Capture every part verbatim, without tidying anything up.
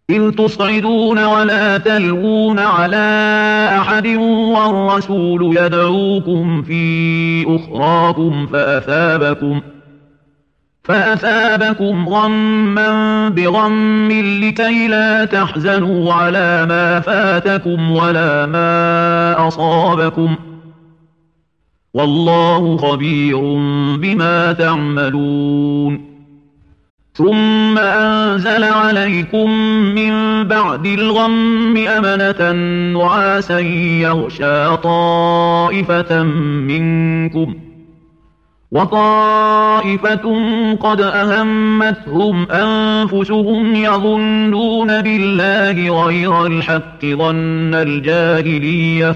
إذ تصعدون ولا تلوون على أحد والرسول يدعوكم في أخراكم فأثابكم فأثابكم غما بغم لكي لا تحزنوا على ما فاتكم ولا ما أصابكم والله خبير بما تعملون. ثم أنزل عليكم من بعد الغم أمنة نعاسا يغشى طائفة منكم وطائفة قد أهمتهم أنفسهم يظنون بالله غير الحق ظن الجاهلية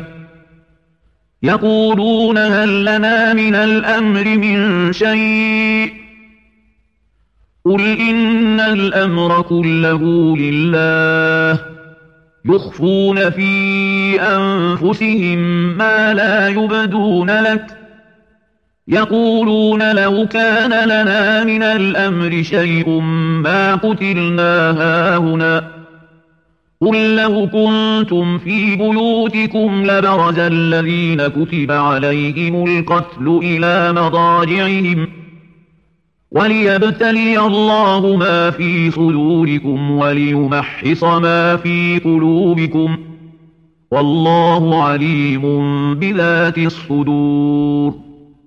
يقولون هل لنا من الأمر من شيء قل إن الأمر كله لله يخفون في أنفسهم ما لا يبدون لك يقولون لو كان لنا من الأمر شيء ما قتلنا هاهنا قل لو كنتم في بيوتكم لبرز الذين كتب عليهم القتل إلى مضاجعهم وليبتلي الله ما في صدوركم وليمحص ما في قلوبكم والله عليم بذات الصدور.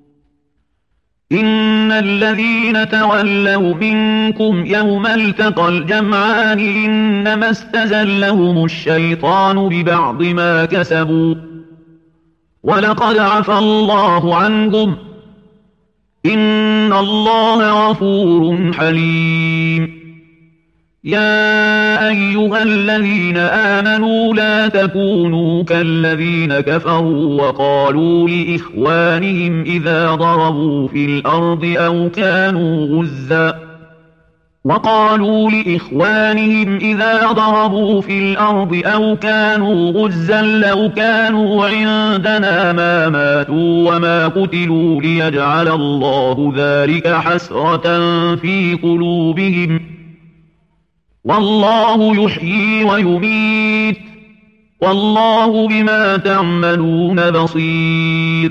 إن الذين تولوا منكم يوم التقى الجمعان إنما استزلهم الشيطان ببعض ما كسبوا ولقد عفى الله عنهم إن الله غفور حليم. يا أيها الذين آمنوا لا تكونوا كالذين كفروا وقالوا لإخوانهم إذا ضربوا في الأرض أو كانوا غزا وقالوا لإخوانهم إذا ضربوا في الأرض أو كانوا غزا لو كانوا عندنا ما ماتوا وما قتلوا ليجعل الله ذلك حسرة في قلوبهم والله يحيي ويميت والله بما تعملون بصير.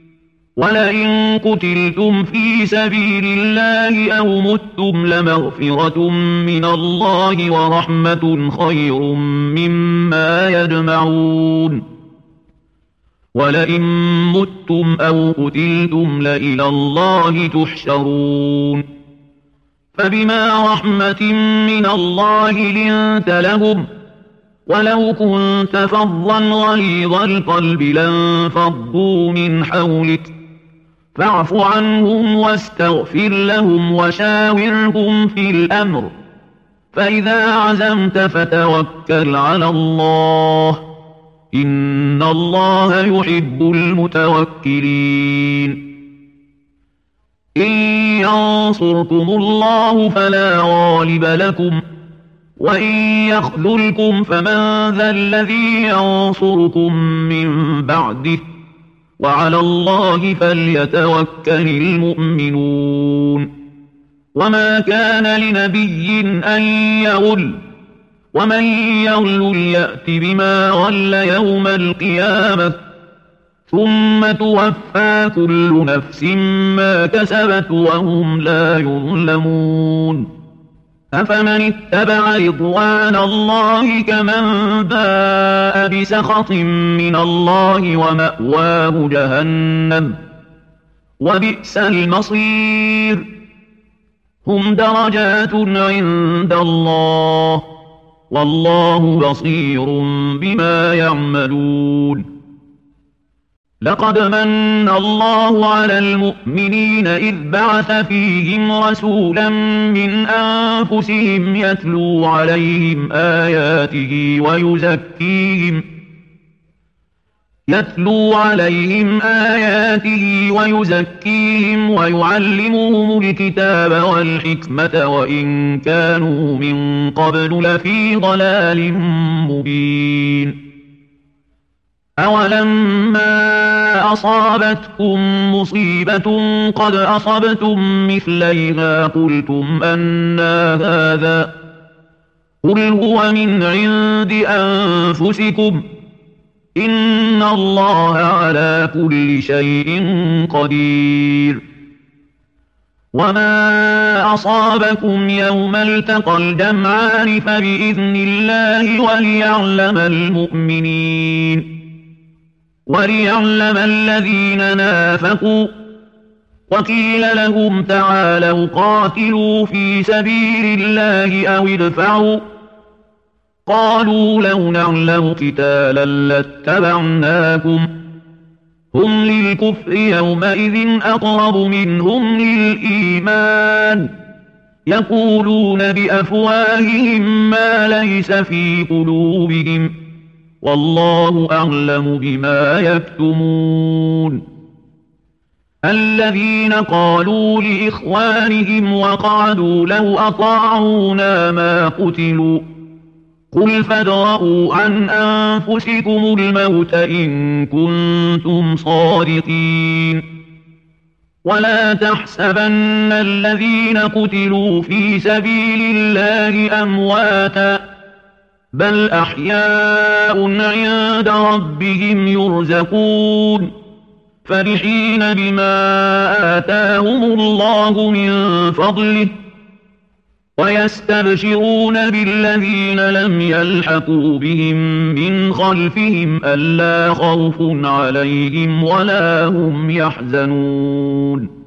ولئن قتلتم في سبيل الله أو متم لمغفرة من الله ورحمة خير مما يجمعون. ولئن متم أو قتلتم لإلى الله تحشرون. فبما رحمة من الله لنت لهم ولو كنت فظا غليظ القلب لانفضوا من حولك فاعف عنهم واستغفر لهم وشاورهم في الأمر فإذا عزمت فتوكل على الله إن الله يحب المتوكلين. إن ينصركم الله فلا غالب لكم وإن يخذلكم فمن ذا الذي ينصركم من بعده وعلى الله فليتوكل المؤمنون. وما كان لنبي أن يغل ومن يغل يأت بما غل يوم القيامة ثم توفى كل نفس ما كسبت وهم لا يظلمون. أفمن اتبع رضوان الله كمن باء بسخط من الله ومأواه جهنم وبئس المصير. هم درجات عند الله والله بصير بما يعملون. لقد من الله على المؤمنين إذ بعث فيهم رسولا من أنفسهم يتلو عليهم آياته ويزكيهم يتلو عليهم آياته ويزكيهم ويعلمهم الكتاب والحكمة وإن كانوا من قبل لفي ضلال مبين. أولما أصابتكم مصيبة قد أصبتم مثليها قلتم أنى هذا قل هو من عند أنفسكم إن الله على كل شيء قدير. وما أصابكم يوم التقى الجمعان فبإذن الله وليعلم المؤمنين وليعلم الذين نافقوا. وقيل لهم تعالوا قاتلوا في سبيل الله أو ادفعوا قالوا لو نعلم قتالا لاتبعناكم هم للكفر يومئذ أقرب منهم للإيمان يقولون بأفواههم ما ليس في قلوبهم والله أعلم بما يكتمون. الذين قالوا لإخوانهم وقعدوا لو أطاعونا ما قتلوا قل فادرءوا عن أنفسكم الموت إن كنتم صادقين. ولا تحسبن الذين قتلوا في سبيل الله أمواتا بل أحياء عند ربهم يرزقون فرحين بما آتاهم الله من فضله ويستبشرون بالذين لم يلحقوا بهم من خلفهم ألا خوف عليهم ولا هم يحزنون.